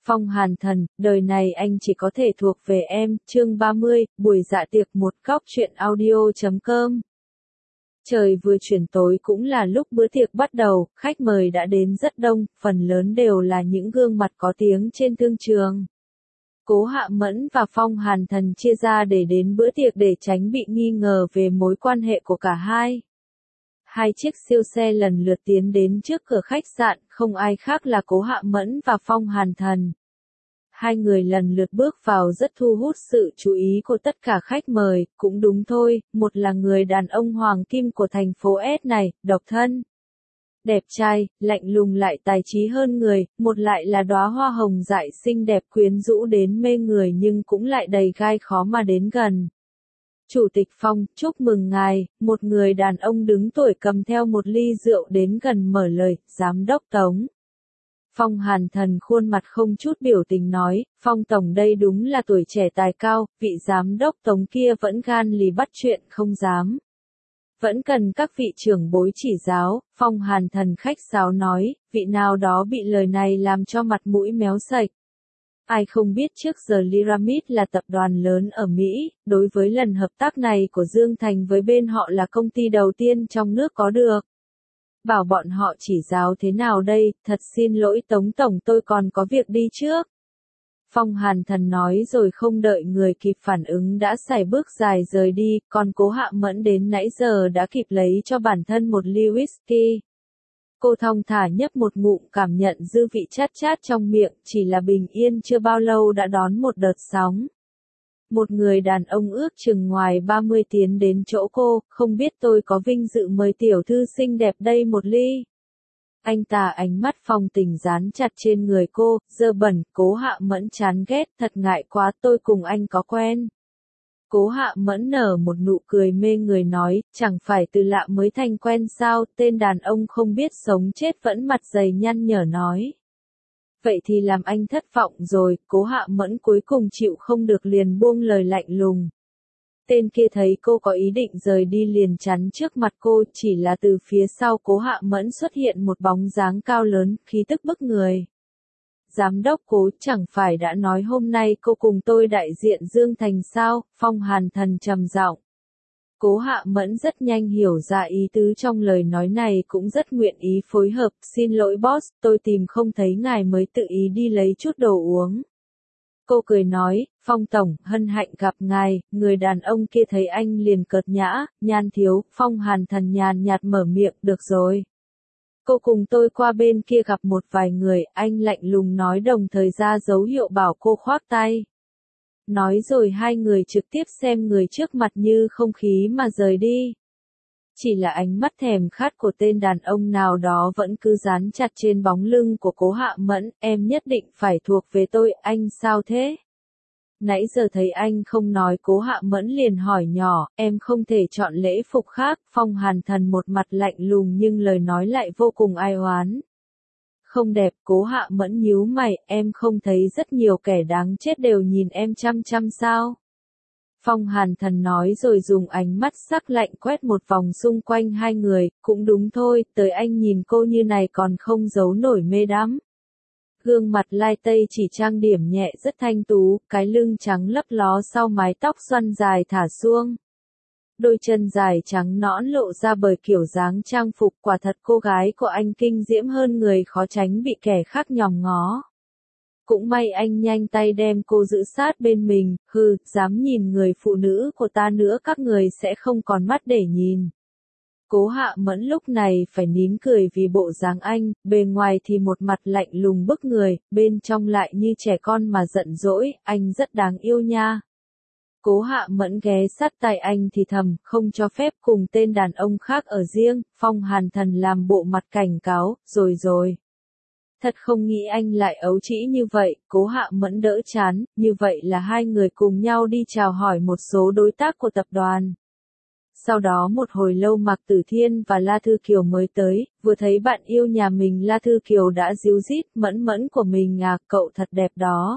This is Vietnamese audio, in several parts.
Phong Hàn Thần, đời này anh chỉ có thể thuộc về em, chương 30, buổi dạ tiệc một góc truyện audio.com. Trời vừa chuyển tối cũng là lúc bữa tiệc bắt đầu, khách mời đã đến rất đông, phần lớn đều là những gương mặt có tiếng trên thương trường. Cố Hạ Mẫn và Phong Hàn Thần chia ra để đến bữa tiệc để tránh bị nghi ngờ về mối quan hệ của cả hai. Hai chiếc siêu xe lần lượt tiến đến trước cửa khách sạn, không ai khác là Cố Hạ Mẫn và Phong Hàn Thần. Hai người lần lượt bước vào rất thu hút sự chú ý của tất cả khách mời, cũng đúng thôi, một là người đàn ông hoàng kim của thành phố S này, độc thân. Đẹp trai, lạnh lùng lại tài trí hơn người, một lại là đóa hoa hồng dại xinh đẹp quyến rũ đến mê người nhưng cũng lại đầy gai khó mà đến gần. Chủ tịch Phong, chúc mừng ngài, một người đàn ông đứng tuổi cầm theo một ly rượu đến gần mở lời, giám đốc Tống. Phong Hàn Thần khuôn mặt không chút biểu tình nói, Phong Tổng đây đúng là tuổi trẻ tài cao, vị giám đốc Tống kia vẫn gan lì bắt chuyện không dám. Vẫn cần các vị trưởng bối chỉ giáo, Phong Hàn Thần khách sáo nói, vị nào đó bị lời này làm cho mặt mũi méo sạch. Ai không biết trước giờ Lyramid là tập đoàn lớn ở Mỹ, đối với lần hợp tác này của Dương Thành với bên họ là công ty đầu tiên trong nước có được. Bảo bọn họ chỉ giáo thế nào đây, thật xin lỗi Tống Tổng tôi còn có việc đi trước. Phong Hàn Thần nói rồi không đợi người kịp phản ứng đã sải bước dài rời đi, còn Cố Hạ Mẫn đến nãy giờ đã kịp lấy cho bản thân một ly whisky. Cô thong thả nhấp một ngụm cảm nhận dư vị chát chát trong miệng, chỉ là bình yên chưa bao lâu đã đón một đợt sóng. Một người đàn ông ước chừng ngoài 30 tiến đến chỗ cô, không biết tôi có vinh dự mời tiểu thư xinh đẹp đây một ly. Anh ta ánh mắt phong tình dán chặt trên người cô, dơ bẩn, Cố Hạ Mẫn chán ghét, thật ngại quá tôi cùng anh có quen. Cố Hạ Mẫn nở một nụ cười mê người nói, chẳng phải từ lạ mới thành quen sao, tên đàn ông không biết sống chết vẫn mặt dày nhăn nhở nói. Vậy thì làm anh thất vọng rồi, Cố Hạ Mẫn cuối cùng chịu không được liền buông lời lạnh lùng. Tên kia thấy cô có ý định rời đi liền chắn trước mặt cô, chỉ là từ phía sau Cố Hạ Mẫn xuất hiện một bóng dáng cao lớn, khí tức bức người. Giám đốc Cố, chẳng phải đã nói hôm nay cô cùng tôi đại diện Dương Thành sao, Phong Hàn Thần trầm giọng. Cố Hạ Mẫn rất nhanh hiểu ra ý tứ trong lời nói này cũng rất nguyện ý phối hợp, xin lỗi boss, tôi tìm không thấy ngài mới tự ý đi lấy chút đồ uống. Cô cười nói, Phong Tổng, hân hạnh gặp ngài, người đàn ông kia thấy anh liền cợt nhã, nhan thiếu, Phong Hàn Thần nhàn nhạt mở miệng, được rồi. Cô cùng tôi qua bên kia gặp một vài người, anh lạnh lùng nói đồng thời ra dấu hiệu bảo cô khoác tay. Nói rồi hai người trực tiếp xem người trước mặt như không khí mà rời đi. Chỉ là ánh mắt thèm khát của tên đàn ông nào đó vẫn cứ dán chặt trên bóng lưng của Cố Hạ Mẫn, em nhất định phải thuộc về tôi, anh sao thế? Nãy giờ thấy anh không nói Cố Hạ Mẫn liền hỏi nhỏ, em không thể chọn lễ phục khác, Phong Hàn Thần một mặt lạnh lùng nhưng lời nói lại vô cùng ai oán. Không đẹp, Cố Hạ Mẫn nhíu mày, em không thấy rất nhiều kẻ đáng chết đều nhìn em chăm chăm sao? Phong Hàn Thần nói rồi dùng ánh mắt sắc lạnh quét một vòng xung quanh hai người, cũng đúng thôi, tới anh nhìn cô như này còn không giấu nổi mê đắm. Gương mặt lai tây chỉ trang điểm nhẹ rất thanh tú, cái lưng trắng lấp ló sau mái tóc xoăn dài thả suông. Đôi chân dài trắng nõn lộ ra bởi kiểu dáng trang phục, quả thật cô gái của anh kinh diễm hơn người khó tránh bị kẻ khác nhòm ngó. Cũng may anh nhanh tay đem cô giữ sát bên mình, hừ, dám nhìn người phụ nữ của ta nữa các người sẽ không còn mắt để nhìn. Cố Hạ Mẫn lúc này phải nín cười vì bộ dáng anh, bề ngoài thì một mặt lạnh lùng bức người, bên trong lại như trẻ con mà giận dỗi, anh rất đáng yêu nha. Cố Hạ Mẫn ghé sát tai anh thì thầm, không cho phép cùng tên đàn ông khác ở riêng, Phong Hàn Thần làm bộ mặt cảnh cáo, rồi. Thật không nghĩ anh lại ấu trĩ như vậy, Cố Hạ Mẫn đỡ chán, như vậy là hai người cùng nhau đi chào hỏi một số đối tác của tập đoàn. Sau đó một hồi lâu Mạc Tử Thiên và La Thư Kiều mới tới, vừa thấy bạn yêu nhà mình La Thư Kiều đã díu dít, Mẫn Mẫn của mình à, cậu thật đẹp đó.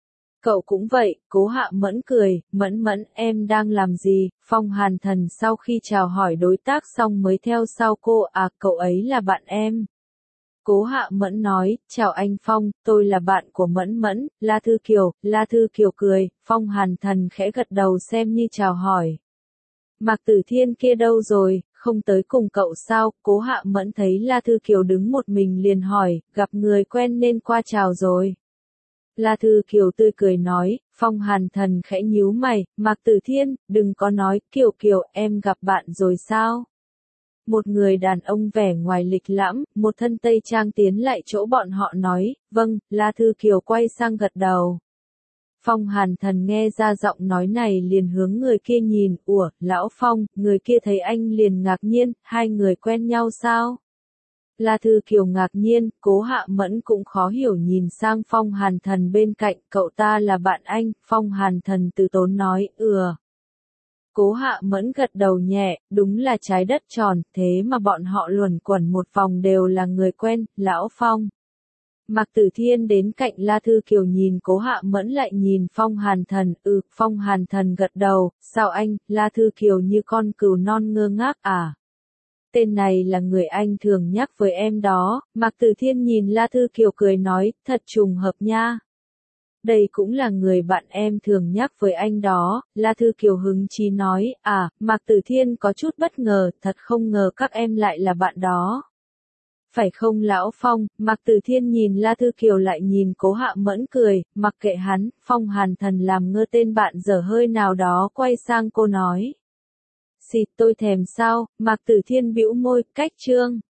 Cậu cũng vậy, Cố Hạ Mẫn cười, Mẫn Mẫn em đang làm gì, Phong Hàn Thần sau khi chào hỏi đối tác xong mới theo sau cô, à cậu ấy là bạn em. Cố Hạ Mẫn nói, chào anh Phong, tôi là bạn của Mẫn Mẫn, La Thư Kiều. La Thư Kiều cười, Phong Hàn Thần khẽ gật đầu xem như chào hỏi. Mạc Tử Thiên kia đâu rồi, không tới cùng cậu sao? Cố Hạ Mẫn thấy La Thư Kiều đứng một mình liền hỏi, gặp người quen nên qua chào rồi. La Thư Kiều tươi cười nói, Phong Hàn Thần khẽ nhíu mày, Mạc Tử Thiên, đừng có nói, Kiều Kiều, em gặp bạn rồi sao? Một người đàn ông vẻ ngoài lịch lãm, một thân tây trang tiến lại chỗ bọn họ nói, vâng, La Thư Kiều quay sang gật đầu. Phong Hàn Thần nghe ra giọng nói này liền hướng người kia nhìn, ủa, lão Phong, người kia thấy anh liền ngạc nhiên, hai người quen nhau sao? La Thư Kiều ngạc nhiên, Cố Hạ Mẫn cũng khó hiểu nhìn sang Phong Hàn Thần bên cạnh, cậu ta là bạn anh, Phong Hàn Thần từ tốn nói, Cố Hạ Mẫn gật đầu nhẹ, đúng là trái đất tròn, thế mà bọn họ luẩn quẩn một vòng đều là người quen, lão Phong. Mạc Tử Thiên đến cạnh La Thư Kiều nhìn Cố Hạ Mẫn lại nhìn Phong Hàn Thần, Phong Hàn Thần gật đầu, sao anh, La Thư Kiều như con cừu non ngơ ngác à? Tên này là người anh thường nhắc với em đó, Mạc Tử Thiên nhìn La Thư Kiều cười nói, thật trùng hợp nha. Đây cũng là người bạn em thường nhắc với anh đó, La Thư Kiều hứng chí nói, Mạc Tử Thiên có chút bất ngờ, thật không ngờ các em lại là bạn đó. Phải không lão Phong, Mạc Tử Thiên nhìn La Thư Kiều lại nhìn Cố Hạ Mẫn cười, mặc kệ hắn, Phong Hàn Thần làm ngơ tên bạn dở hơi nào đó quay sang cô nói. Xịt tôi thèm sao, Mạc Tử Thiên bĩu môi, cách chương.